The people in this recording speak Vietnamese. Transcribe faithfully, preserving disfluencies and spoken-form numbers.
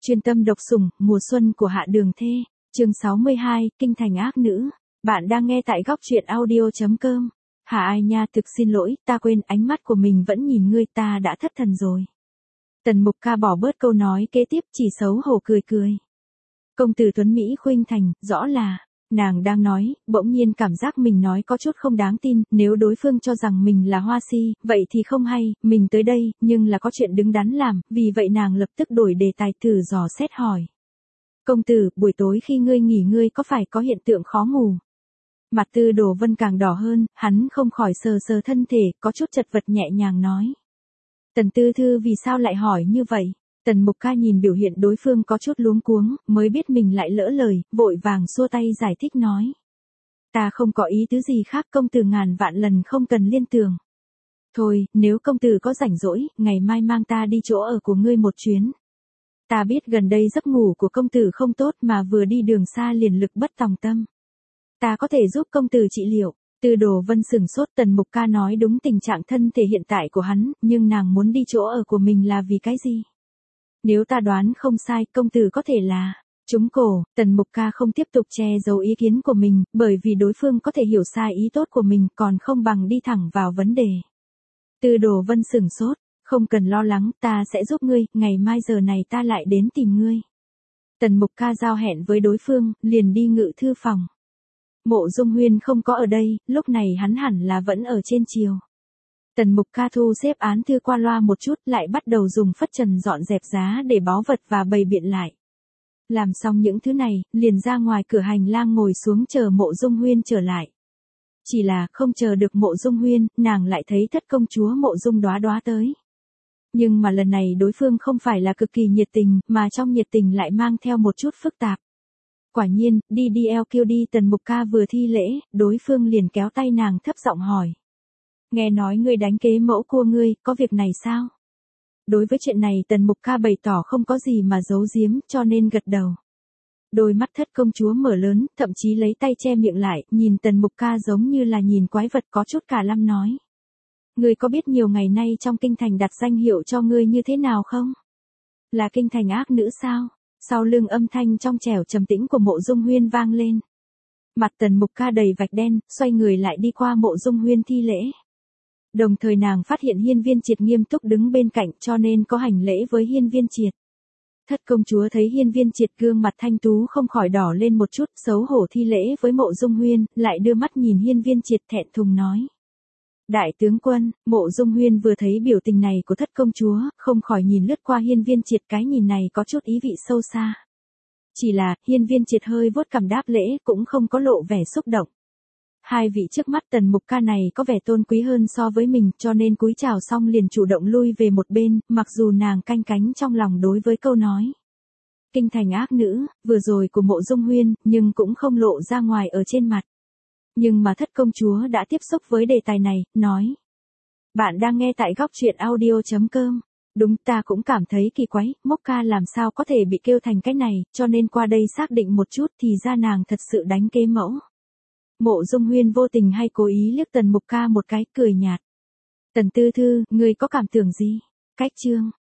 Chuyên tâm độc sủng, mùa xuân của Hạ Đường Thê, chương sáu mươi hai, Kinh thành ác nữ. Bạn đang nghe tại góc truyện audio chấm com. Hả ai nha, thực xin lỗi, ta quên, ánh mắt của mình vẫn nhìn ngươi, ta đã thất thần rồi. Tần Mục Ca bỏ bớt câu nói kế tiếp, chỉ xấu hổ cười cười. Công tử Tuấn Mỹ khuynh thành, rõ là, nàng đang nói, bỗng nhiên cảm giác mình nói có chút không đáng tin, nếu đối phương cho rằng mình là hoa si, vậy thì không hay, mình tới đây, nhưng là có chuyện đứng đắn làm, vì vậy nàng lập tức đổi đề tài thử dò xét hỏi. Công tử, buổi tối khi ngươi nghỉ ngươi có phải có hiện tượng khó ngủ? Mặt Tư Đồ Vân càng đỏ hơn, hắn không khỏi sờ sờ thân thể, có chút chật vật nhẹ nhàng nói. Tần Tư Thư vì sao lại hỏi như vậy? Tần Mục Ca nhìn biểu hiện đối phương có chút luống cuống, mới biết mình lại lỡ lời, vội vàng xua tay giải thích nói. Ta không có ý tứ gì khác, công tử ngàn vạn lần không cần liên tưởng. Thôi, nếu công tử có rảnh rỗi, ngày mai mang ta đi chỗ ở của ngươi một chuyến. Ta biết gần đây giấc ngủ của công tử không tốt mà vừa đi đường xa liền lực bất tòng tâm. Ta có thể giúp công tử trị liệu. Tư Đồ Vân sửng sốt, Tần Mục Ca nói đúng tình trạng thân thể hiện tại của hắn, nhưng nàng muốn đi chỗ ở của mình là vì cái gì? Nếu ta đoán không sai, công tử có thể là trúng cổ. Tần Mục Ca không tiếp tục che giấu ý kiến của mình, bởi vì đối phương có thể hiểu sai ý tốt của mình, còn không bằng đi thẳng vào vấn đề. Tư Đồ Vân sửng sốt, không cần lo lắng, ta sẽ giúp ngươi, ngày mai giờ này ta lại đến tìm ngươi. Tần Mục Ca giao hẹn với đối phương, liền đi ngự thư phòng. Mộ Dung Huyên không có ở đây, lúc này hắn hẳn là vẫn ở trên triều. Tần Mục Ca thu xếp án thư qua loa một chút, lại bắt đầu dùng phất trần dọn dẹp giá để báu vật và bày biện lại. Làm xong những thứ này, liền ra ngoài cửa hành lang ngồi xuống chờ Mộ Dung Huyên trở lại. Chỉ là không chờ được Mộ Dung Huyên, nàng lại thấy thất công chúa Mộ Dung Đóa Đóa tới. Nhưng mà lần này đối phương không phải là cực kỳ nhiệt tình, mà trong nhiệt tình lại mang theo một chút phức tạp. Quả nhiên, đi đi eo kêu đi. Tần Mục Ca vừa thi lễ, đối phương liền kéo tay nàng thấp giọng hỏi. Nghe nói ngươi đánh kế mẫu cua ngươi, có việc này sao? Đối với chuyện này Tần Mục Ca bày tỏ không có gì mà giấu giếm, cho nên gật đầu. Đôi mắt thất công chúa mở lớn, thậm chí lấy tay che miệng lại, nhìn Tần Mục Ca giống như là nhìn quái vật, có chút cả lăm nói. Ngươi có biết nhiều ngày nay trong kinh thành đặt danh hiệu cho ngươi như thế nào không? Là kinh thành ác nữ sao? Sau lưng âm thanh trong trẻo trầm tĩnh của Mộ Dung Huyên vang lên. Mặt Tần Mục Ca đầy vạch đen, xoay người lại đi qua Mộ Dung Huyên thi lễ. Đồng thời nàng phát hiện Hiên Viên Triệt nghiêm túc đứng bên cạnh, cho nên có hành lễ với Hiên Viên Triệt. Thất công chúa thấy Hiên Viên Triệt gương mặt thanh tú không khỏi đỏ lên một chút, xấu hổ thi lễ với Mộ Dung Huyên, lại đưa mắt nhìn Hiên Viên Triệt thẹn thùng nói. Đại tướng quân. Mộ Dung Huyên vừa thấy biểu tình này của thất công chúa, không khỏi nhìn lướt qua Hiên Viên Triệt, cái nhìn này có chút ý vị sâu xa. Chỉ là, Hiên Viên Triệt hơi vuốt cằm đáp lễ, cũng không có lộ vẻ xúc động. Hai vị trước mắt Tần Mục Ca này có vẻ tôn quý hơn so với mình, cho nên cúi chào xong liền chủ động lui về một bên, mặc dù nàng canh cánh trong lòng đối với câu nói. Kinh thành ác nữ, vừa rồi của Mộ Dung Huyên, nhưng cũng không lộ ra ngoài ở trên mặt. Nhưng mà thất công chúa đã tiếp xúc với đề tài này, nói. Bạn đang nghe tại góc truyện audio chấm com. Đúng, ta cũng cảm thấy kỳ quái, Mộc Ca làm sao có thể bị kêu thành cái này, cho nên qua đây xác định một chút thì ra nàng thật sự đánh kế mẫu. Mộ Dung Huyên vô tình hay cố ý liếc Tần Mục Ca một cái, cười nhạt. Tần Tư Thư, ngươi có cảm tưởng gì? Cách chương.